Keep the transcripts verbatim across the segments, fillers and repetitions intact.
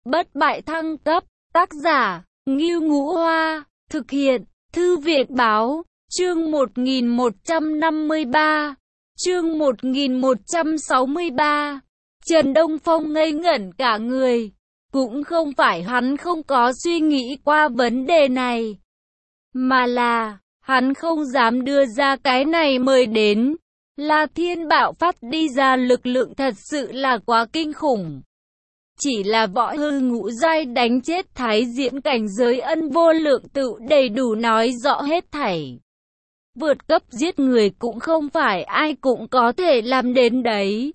Bất bại thăng cấp, tác giả, Ngưu Ngũ Hoa, thực hiện, Thư viện Báo, chương một nghìn một trăm năm mươi ba, chương một nghìn một trăm sáu mươi ba. Trần Đông Phong ngây ngẩn cả người, cũng không phải hắn không có suy nghĩ qua vấn đề này, mà là, hắn không dám đưa ra cái này mời đến. La Thiên bạo phát đi ra lực lượng thật sự là quá kinh khủng. Chỉ là võ hư ngũ giai đánh chết thái diễn cảnh giới ân vô lượng tự đầy đủ nói rõ hết thảy. Vượt cấp giết người cũng không phải ai cũng có thể làm đến đấy.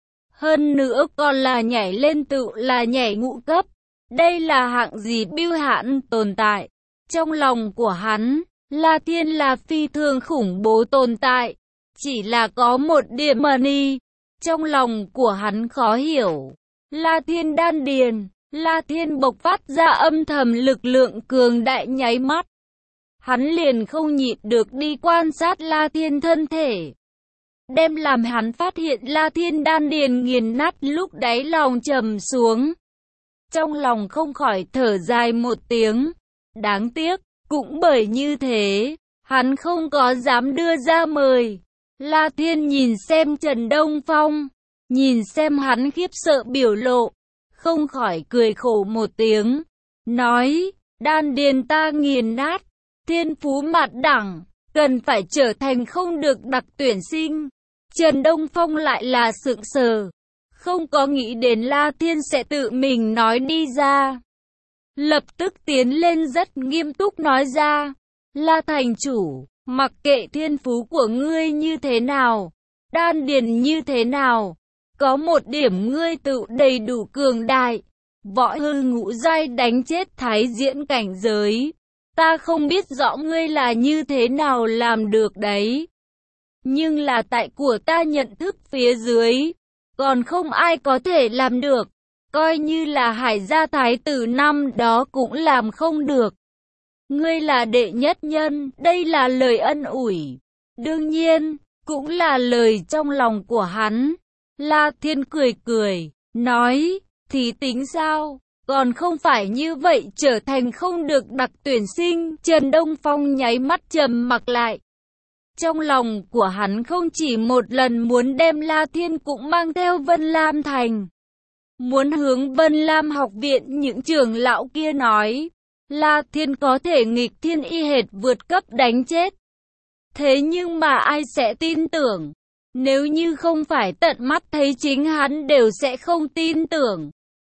Hơn nữa còn là nhảy lên tự là nhảy ngũ cấp. Đây là hạng gì bưu hãn tồn tại. Trong lòng của hắn, La Thiên là phi thường khủng bố tồn tại. Chỉ là có một điểm mờ ni. Trong lòng của hắn khó hiểu. La Thiên đan điền, La Thiên bộc phát ra âm thầm lực lượng cường đại nháy mắt. Hắn liền không nhịn được đi quan sát La Thiên thân thể. Đem làm hắn phát hiện La Thiên đan điền nghiền nát lúc đáy lòng trầm xuống. Trong lòng không khỏi thở dài một tiếng. Đáng tiếc, cũng bởi như thế, hắn không có dám đưa ra mời. La Thiên nhìn xem Trần Đông Phong. Nhìn xem hắn khiếp sợ biểu lộ, không khỏi cười khổ một tiếng, nói, đan điền ta nghiền nát, thiên phú mạt đẳng, cần phải trở thành không được đặc tuyển sinh. Trần Đông Phong lại là sững sờ, không có nghĩ đến La Thiên sẽ tự mình nói đi ra. Lập tức tiến lên rất nghiêm túc nói ra, La thành chủ, mặc kệ thiên phú của ngươi như thế nào, đan điền như thế nào, có một điểm ngươi tự đầy đủ cường đại, võ hư ngũ giai đánh chết thái diễn cảnh giới. Ta không biết rõ ngươi là như thế nào làm được đấy. Nhưng là tại của ta nhận thức phía dưới, còn không ai có thể làm được. Coi như là Hải gia thái tử năm đó cũng làm không được. Ngươi là đệ nhất nhân, đây là lời ân ủi. Đương nhiên, cũng là lời trong lòng của hắn. La Thiên cười cười, nói, thì tính sao, còn không phải như vậy trở thành không được đặc tuyển sinh. Trần Đông Phong nháy mắt trầm mặc lại. Trong lòng của hắn không chỉ một lần muốn đem La Thiên cũng mang theo Vân Lam Thành. Muốn hướng Vân Lam học viện những trưởng lão kia nói, La Thiên có thể nghịch thiên y hệt vượt cấp đánh chết. Thế nhưng mà ai sẽ tin tưởng? Nếu như không phải tận mắt thấy chính hắn đều sẽ không tin tưởng.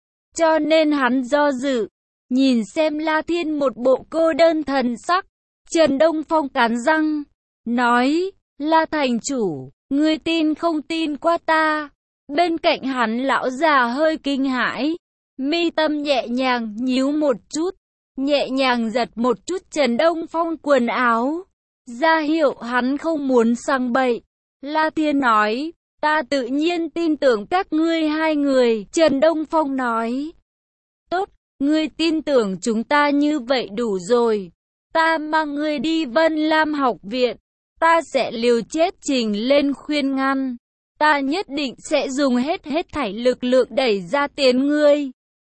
Cho nên hắn do dự, nhìn xem La Thiên một bộ cô đơn thần sắc. Trần Đông Phong cắn răng, nói, La thành chủ, ngươi tin không tin qua ta. Bên cạnh hắn lão già hơi kinh hãi, mi tâm nhẹ nhàng nhíu một chút, nhẹ nhàng giật một chút Trần Đông Phong quần áo, ra hiệu hắn không muốn sang bậy. La Thiên nói, ta tự nhiên tin tưởng các ngươi hai người. Trần Đông Phong nói, tốt, ngươi tin tưởng chúng ta như vậy đủ rồi. Ta mang ngươi đi Vân Lam học viện, ta sẽ liều chết trình lên khuyên ngăn. Ta nhất định sẽ dùng hết hết thảy lực lượng đẩy ra tiến ngươi.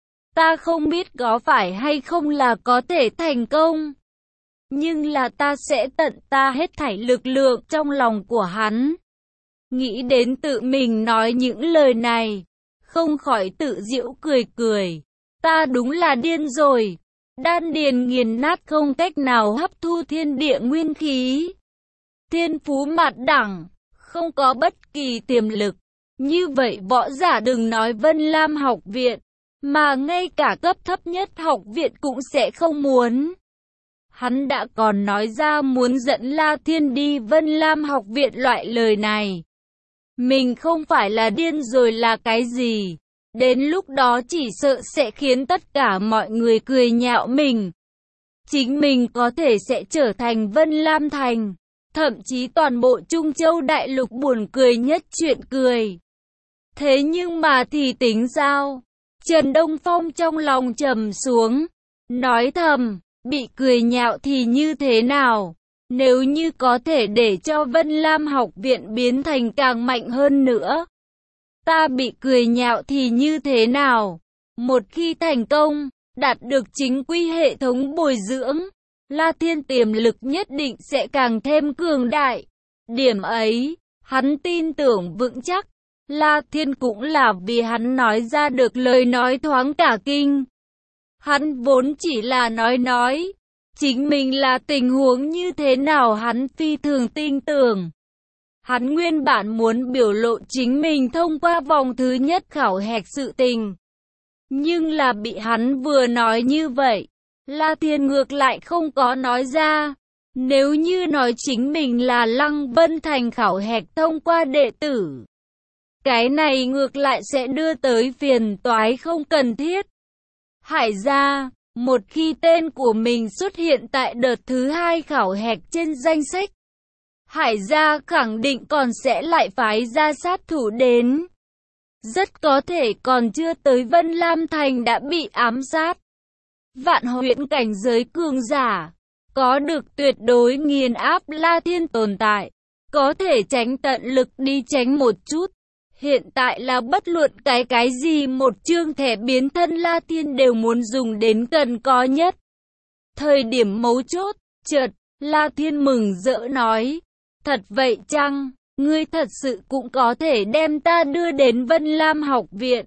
Ta không biết có phải hay không là có thể thành công. Nhưng là ta sẽ tận ta hết thảy lực lượng trong lòng của hắn. Nghĩ đến tự mình nói những lời này, không khỏi tự giễu cười cười. Ta đúng là điên rồi. Đan điền nghiền nát không cách nào hấp thu thiên địa nguyên khí. Thiên phú mạt đẳng, không có bất kỳ tiềm lực. Như vậy võ giả đừng nói Vân Lam học viện, mà ngay cả cấp thấp nhất học viện cũng sẽ không muốn. Hắn đã còn nói ra muốn dẫn La Thiên đi Vân Lam học viện loại lời này. Mình không phải là điên rồi là cái gì. Đến lúc đó chỉ sợ sẽ khiến tất cả mọi người cười nhạo mình. Chính mình có thể sẽ trở thành Vân Lam Thành. Thậm chí toàn bộ Trung Châu Đại Lục buồn cười nhất chuyện cười. Thế nhưng mà thì tính sao? Trần Đông Phong trong lòng trầm xuống. Nói thầm, bị cười nhạo thì như thế nào? Nếu như có thể để cho Vân Lam học viện biến thành càng mạnh hơn nữa. Ta bị cười nhạo thì như thế nào? Một khi thành công, đạt được chính quy hệ thống bồi dưỡng, La Thiên tiềm lực nhất định sẽ càng thêm cường đại. Điểm ấy, hắn tin tưởng vững chắc. La Thiên cũng là vì hắn nói ra được lời nói thoáng cả kinh. Hắn vốn chỉ là nói nói, chính mình là tình huống như thế nào hắn phi thường tin tưởng. Hắn nguyên bản muốn biểu lộ chính mình thông qua vòng thứ nhất khảo hạch sự tình. Nhưng là bị hắn vừa nói như vậy, La Thiên ngược lại không có nói ra. Nếu như nói chính mình là Lăng Vân Thành khảo hạch thông qua đệ tử, cái này ngược lại sẽ đưa tới phiền toái không cần thiết. Hải gia, một khi tên của mình xuất hiện tại đợt thứ hai khảo hạch trên danh sách, Hải gia khẳng định còn sẽ lại phái ra sát thủ đến. Rất có thể còn chưa tới Vân Lam Thành đã bị ám sát. Vạn huyễn cảnh giới cường giả, có được tuyệt đối nghiền áp La Thiên tồn tại, có thể tránh tận lực đi tránh một chút. Hiện tại là bất luận cái cái gì một chương thẻ biến thân La Thiên đều muốn dùng đến cần có nhất. Thời điểm mấu chốt, chợt, La Thiên mừng rỡ nói, thật vậy chăng, ngươi thật sự cũng có thể đem ta đưa đến Vân Lam học viện.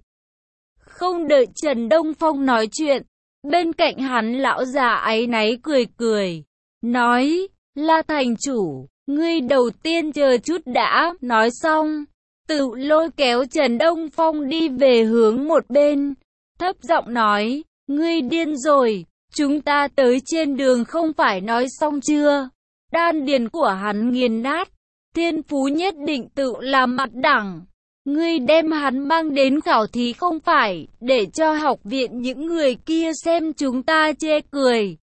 Không đợi Trần Đông Phong nói chuyện, bên cạnh hắn lão già áy náy cười cười, nói, La thành chủ, ngươi đầu tiên chờ chút đã, nói xong. Tự lôi kéo Trần Đông Phong đi về hướng một bên, thấp giọng nói, ngươi điên rồi, chúng ta tới trên đường không phải nói xong chưa? Đan điền của hắn nghiền nát, thiên phú nhất định tự là mặt đẳng. Ngươi đem hắn mang đến khảo thí không phải, để cho học viện những người kia xem chúng ta chê cười.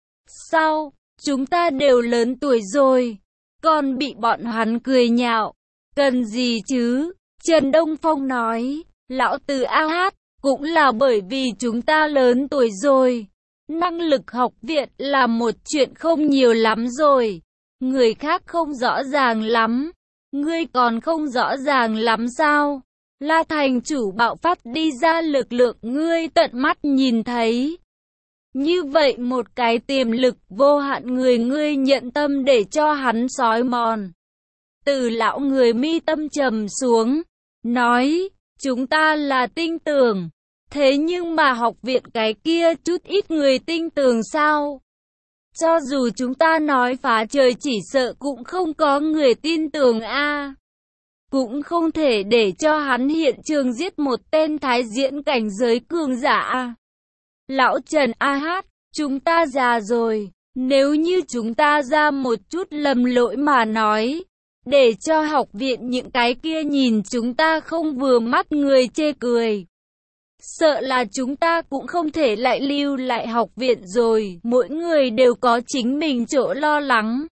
Sao, chúng ta đều lớn tuổi rồi, còn bị bọn hắn cười nhạo. Cần gì chứ? Trần Đông Phong nói, lão tử a hát, cũng là bởi vì chúng ta lớn tuổi rồi. Năng lực học viện là một chuyện không nhiều lắm rồi. Người khác không rõ ràng lắm. Ngươi còn không rõ ràng lắm sao? La thành chủ bạo phát đi ra lực lượng ngươi tận mắt nhìn thấy. Như vậy một cái tiềm lực vô hạn người ngươi nhận tâm để cho hắn sói mòn. Từ lão người mi tâm trầm xuống, nói, chúng ta là tin tưởng, thế nhưng mà học viện cái kia chút ít người tin tưởng sao? Cho dù chúng ta nói phá trời chỉ sợ cũng không có người tin tưởng a. Cũng không thể để cho hắn hiện trường giết một tên thái diễn cảnh giới cường giả. Lão Trần a hát, chúng ta già rồi, nếu như chúng ta ra một chút lầm lỗi mà nói, để cho học viện những cái kia nhìn chúng ta không vừa mắt người chê cười. Sợ là chúng ta cũng không thể lại lưu lại học viện rồi, mỗi người đều có chính mình chỗ lo lắng.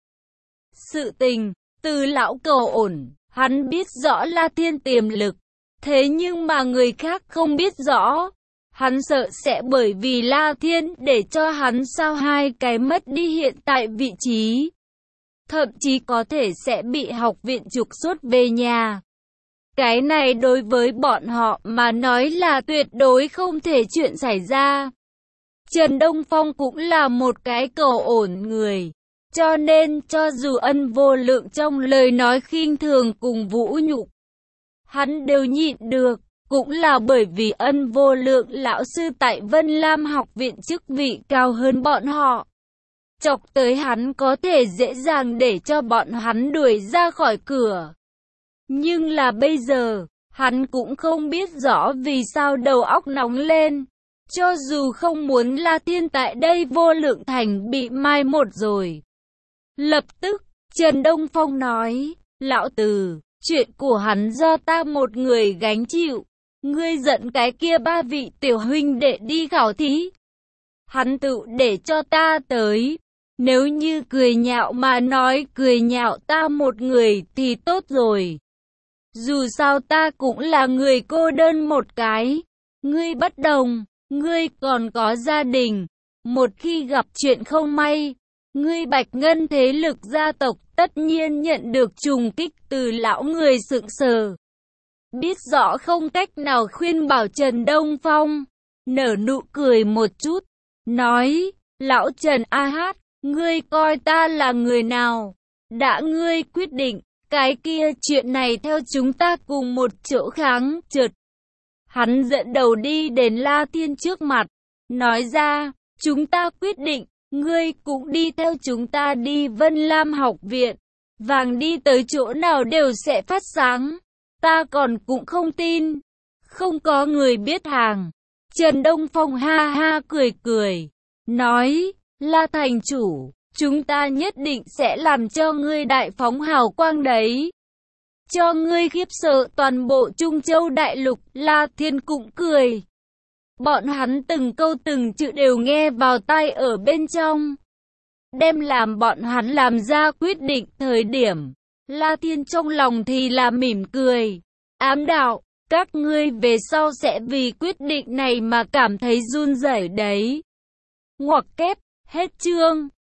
Sự tình, từ lão cầu ổn, hắn biết rõ La Thiên tiềm lực, thế nhưng mà người khác không biết rõ. Hắn sợ sẽ bởi vì La Thiên để cho hắn sao hai cái mất đi hiện tại vị trí. Thậm chí có thể sẽ bị học viện trục xuất về nhà. Cái này đối với bọn họ mà nói là tuyệt đối không thể chuyện xảy ra. Trần Đông Phong cũng là một cái cầu ổn người. Cho nên cho dù Ân Vô Lượng trong lời nói khinh thường cùng vũ nhục, hắn đều nhịn được. Cũng là bởi vì Ân Vô Lượng lão sư tại Vân Lam học viện chức vị cao hơn bọn họ. Chọc tới hắn có thể dễ dàng để cho bọn hắn đuổi ra khỏi cửa. Nhưng là bây giờ, hắn cũng không biết rõ vì sao đầu óc nóng lên. Cho dù không muốn La Thiên tại đây Vô Lượng Thành bị mai một rồi. Lập tức, Trần Đông Phong nói, lão tử, chuyện của hắn do ta một người gánh chịu. Ngươi giận cái kia ba vị tiểu huynh đệ đi khảo thí. Hắn tự để cho ta tới. Nếu như cười nhạo mà nói cười nhạo ta một người thì tốt rồi. Dù sao ta cũng là người cô đơn một cái. Ngươi bất đồng, ngươi còn có gia đình. Một khi gặp chuyện không may, ngươi Bạch Ngân thế lực gia tộc tất nhiên nhận được trùng kích từ lão người sững sờ. Biết rõ không cách nào khuyên bảo Trần Đông Phong, nở nụ cười một chút, nói, lão Trần A Hát, ngươi coi ta là người nào? Đã ngươi quyết định, cái kia chuyện này theo chúng ta cùng một chỗ kháng trượt. Hắn dẫn đầu đi đến La Thiên trước mặt, nói ra, chúng ta quyết định, ngươi cũng đi theo chúng ta đi Vân Lam học viện, vàng đi tới chỗ nào đều sẽ phát sáng, ta còn cũng không tin, không có người biết hàng. Trần Đông Phong ha ha cười cười, nói, La thành chủ, chúng ta nhất định sẽ làm cho ngươi đại phóng hào quang đấy. Cho ngươi khiếp sợ toàn bộ Trung Châu đại lục. La Thiên cũng cười. Bọn hắn từng câu từng chữ đều nghe vào tai ở bên trong. Đem làm bọn hắn làm ra quyết định thời điểm. La Thiên trong lòng thì là mỉm cười. Ám đạo, các ngươi về sau sẽ vì quyết định này mà cảm thấy run rẩy đấy. Ngoặc kép, hết chương.